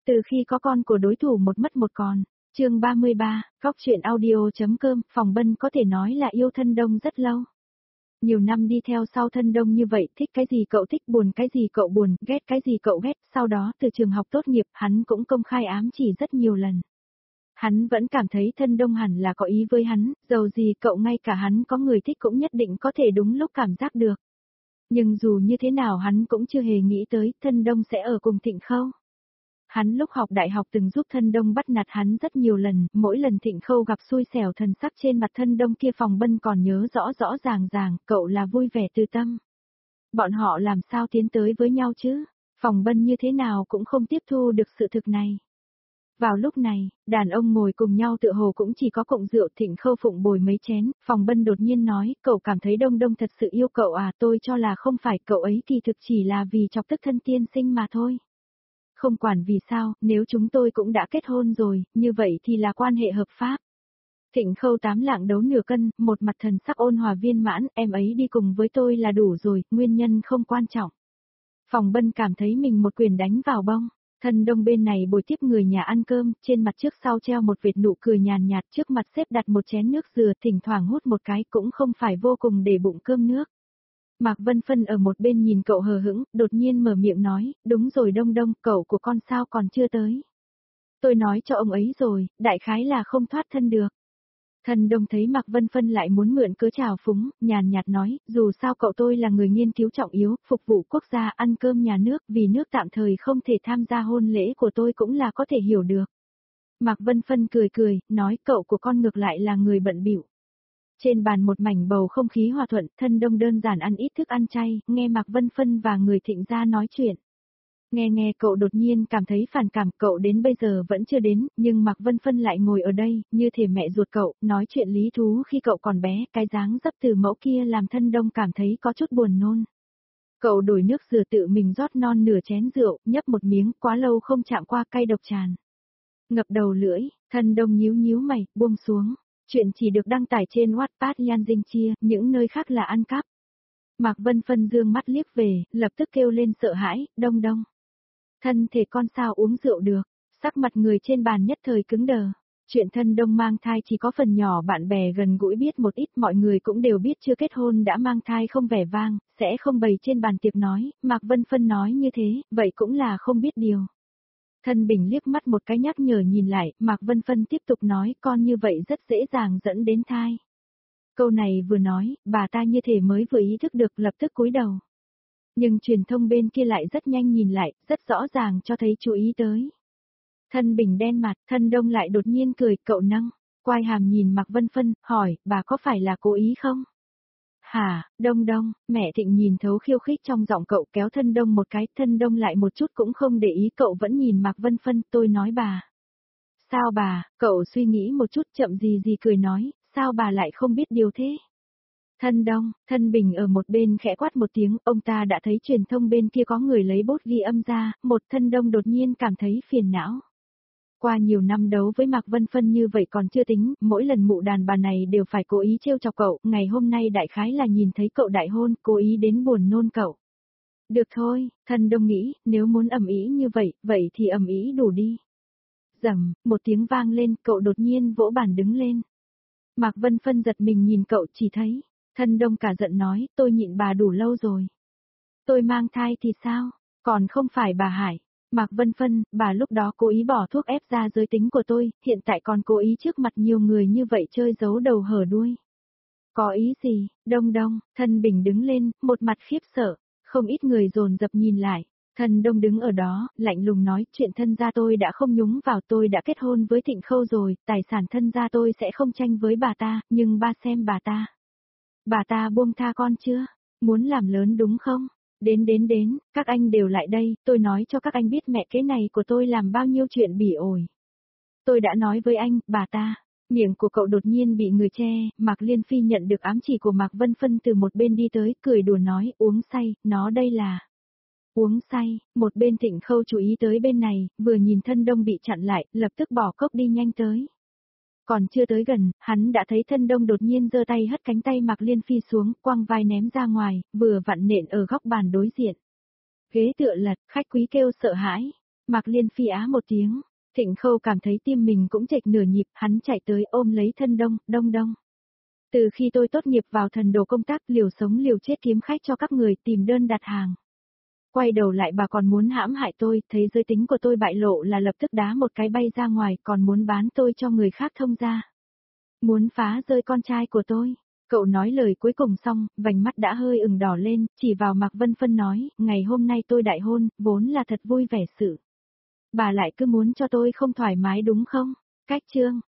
Từ khi có con của đối thủ một mất một còn. Chương 33, Góc truyện audio.com, Phòng Bân có thể nói là yêu Thân Đông rất lâu. Nhiều năm đi theo sau Thân Đông như vậy, thích cái gì cậu thích, buồn cái gì cậu buồn, ghét cái gì cậu ghét, sau đó từ trường học tốt nghiệp, hắn cũng công khai ám chỉ rất nhiều lần. Hắn vẫn cảm thấy Thân Đông hẳn là có ý với hắn, dầu gì cậu ngay cả hắn có người thích cũng nhất định có thể đúng lúc cảm giác được. Nhưng dù như thế nào hắn cũng chưa hề nghĩ tới Thân Đông sẽ ở cùng Thịnh Khâu. Hắn lúc học đại học từng giúp Thân Đông bắt nạt hắn rất nhiều lần, mỗi lần Thịnh Khâu gặp xui xẻo thần sắc trên mặt Thân Đông kia Phòng Bân còn nhớ rõ rõ ràng, cậu là vui vẻ từ tâm. Bọn họ làm sao tiến tới với nhau chứ? Phòng Bân như thế nào cũng không tiếp thu được sự thực này. Vào lúc này, đàn ông ngồi cùng nhau tựa hồ cũng chỉ có cụng rượu. Thịnh Khâu phụng bồi mấy chén, Phòng Bân đột nhiên nói, cậu cảm thấy Đông Đông thật sự yêu cậu à, tôi cho là không phải, cậu ấy kỳ thực chỉ là vì chọc tức Thân tiên sinh mà thôi. Không quản vì sao, nếu chúng tôi cũng đã kết hôn rồi, như vậy thì là quan hệ hợp pháp. Thịnh Khâu tám lạng đấu nửa cân, một mặt thần sắc ôn hòa viên mãn, em ấy đi cùng với tôi là đủ rồi, nguyên nhân không quan trọng. Phòng Bân cảm thấy mình một quyền đánh vào bông. Thân Đông bên này bồi tiếp người nhà ăn cơm, trên mặt trước sau treo một vệt nụ cười nhàn nhạt, trước mặt xếp đặt một chén nước dừa, thỉnh thoảng hút một cái cũng không phải vô cùng để bụng cơm nước. Mạc Vân Phân ở một bên nhìn cậu hờ hững, đột nhiên mở miệng nói, đúng rồi Đông Đông, cậu của con sao còn chưa tới. Tôi nói cho ông ấy rồi, đại khái là không thoát thân được. Thân Đông thấy Mạc Vân Phân lại muốn mượn cớ trào phúng, nhàn nhạt nói, dù sao cậu tôi là người nghiên cứu trọng yếu, phục vụ quốc gia, ăn cơm nhà nước, vì nước tạm thời không thể tham gia hôn lễ của tôi cũng là có thể hiểu được. Mạc Vân Phân cười, nói cậu của con ngược lại là người bận bịu. Trên bàn một mảnh bầu không khí hòa thuận, Thân Đông đơn giản ăn ít thức ăn chay, nghe Mạc Vân Phân và người Thịnh gia nói chuyện. Nghe cậu đột nhiên cảm thấy phản cảm, cậu đến bây giờ vẫn chưa đến, nhưng Mạc Vân Phân lại ngồi ở đây, như thể mẹ ruột cậu, nói chuyện lý thú khi cậu còn bé, cái dáng dấp từ mẫu kia làm Thân Đông cảm thấy có chút buồn nôn. Cậu đổi nước dừa tự mình rót non nửa chén rượu, nhấp một miếng, quá lâu không chạm qua cay độc tràn. Ngập đầu lưỡi, Thân Đông nhíu mày, buông xuống. Chuyện chỉ được đăng tải trên Wattpad Yan Dinh Chia, những nơi khác là ăn cắp. Mạc Vân Phân dương mắt liếc về, lập tức kêu lên sợ hãi, Đông Đông. Thân thể con sao uống rượu được, sắc mặt người trên bàn nhất thời cứng đờ. Chuyện Thân Đông mang thai chỉ có phần nhỏ bạn bè gần gũi biết một ít, mọi người cũng đều biết chưa kết hôn đã mang thai không vẻ vang, sẽ không bày trên bàn tiệc nói, Mạc Vân Phân nói như thế, vậy cũng là không biết điều. Thân Bình liếc mắt một cái nhắc nhở nhìn lại, Mạc Vân Phân tiếp tục nói, con như vậy rất dễ dàng dẫn đến thai. Câu này vừa nói, bà ta như thể mới vừa ý thức được lập tức cúi đầu. Nhưng truyền thông bên kia lại rất nhanh nhìn lại, rất rõ ràng cho thấy chú ý tới. Thân Bình đen mặt, Thân Đông lại đột nhiên cười, cậu nâng, quai hàm nhìn Mạc Vân Phân, hỏi, bà có phải là cố ý không? Hả, Đông Đông, mẹ Thịnh nhìn thấu khiêu khích trong giọng cậu kéo Thân Đông một cái, Thân Đông lại một chút cũng không để ý, cậu vẫn nhìn Mạc Vân Phân, tôi nói bà. Sao bà, cậu suy nghĩ một chút chậm gì cười nói, sao bà lại không biết điều thế? Thân Đông, Thân Bình ở một bên khẽ quát một tiếng, ông ta đã thấy truyền thông bên kia có người lấy bút ghi âm ra, một Thân Đông đột nhiên cảm thấy phiền não. Qua nhiều năm đấu với Mạc Vân Phân như vậy còn chưa tính, mỗi lần mụ đàn bà này đều phải cố ý trêu chọc cậu, ngày hôm nay đại khái là nhìn thấy cậu đại hôn, cố ý đến buồn nôn cậu. Được thôi, Thân Đông nghĩ, nếu muốn ầm ĩ như vậy thì ầm ĩ đủ đi. Rầm, một tiếng vang lên, cậu đột nhiên vỗ bàn đứng lên. Mạc Vân Phân giật mình nhìn cậu, chỉ thấy, Thân Đông cả giận nói, tôi nhịn bà đủ lâu rồi. Tôi mang thai thì sao, còn không phải bà Hải. Mạc Vân Phân, bà lúc đó cố ý bỏ thuốc ép ra giới tính của tôi, hiện tại còn cố ý trước mặt nhiều người như vậy chơi giấu đầu hở đuôi. Có ý gì, Đông Đông, Thân Bình đứng lên, một mặt khiếp sợ, không ít người dồn dập nhìn lại. Thân Đông đứng ở đó, lạnh lùng nói, chuyện thân gia tôi đã không nhúng vào, tôi đã kết hôn với Thịnh Khâu rồi, tài sản thân gia tôi sẽ không tranh với bà ta, nhưng ba xem bà ta. Bà ta buông tha con chưa? Muốn làm lớn đúng không? Đến, các anh đều lại đây, tôi nói cho các anh biết mẹ kế này của tôi làm bao nhiêu chuyện bỉ ổi. Tôi đã nói với anh, bà ta. Miệng của cậu đột nhiên bị người che, Mạc Liên Phi nhận được ám chỉ của Mạc Vân Phân từ một bên đi tới, cười đùa nói, uống say, nó đây là... Uống say, một bên Thịnh Khâu chú ý tới bên này, vừa nhìn Thân Đông bị chặn lại, lập tức bỏ cốc đi nhanh tới. Còn chưa tới gần, hắn đã thấy Thân Đông đột nhiên giơ tay hất cánh tay Mạc Liên Phi xuống, quăng vai ném ra ngoài, vừa vặn nện ở góc bàn đối diện. Ghế tựa lật, khách quý kêu sợ hãi. Mạc Liên Phi á một tiếng, Thịnh Khâu cảm thấy tim mình cũng chệch nửa nhịp, hắn chạy tới ôm lấy thân Đông, Đông Đông. Từ khi tôi tốt nghiệp vào thần đồ công tác liều sống liều chết kiếm khách cho các người tìm đơn đặt hàng. Quay đầu lại bà còn muốn hãm hại tôi, thấy giới tính của tôi bại lộ là lập tức đá một cái bay ra ngoài, còn muốn bán tôi cho người khác thông ra. Muốn phá rơi con trai của tôi. Cậu nói lời cuối cùng xong, vành mắt đã hơi ửng đỏ lên, chỉ vào Mạc Vân Phân nói, ngày hôm nay tôi đại hôn, vốn là thật vui vẻ sự. Bà lại cứ muốn cho tôi không thoải mái đúng không? Cách chương.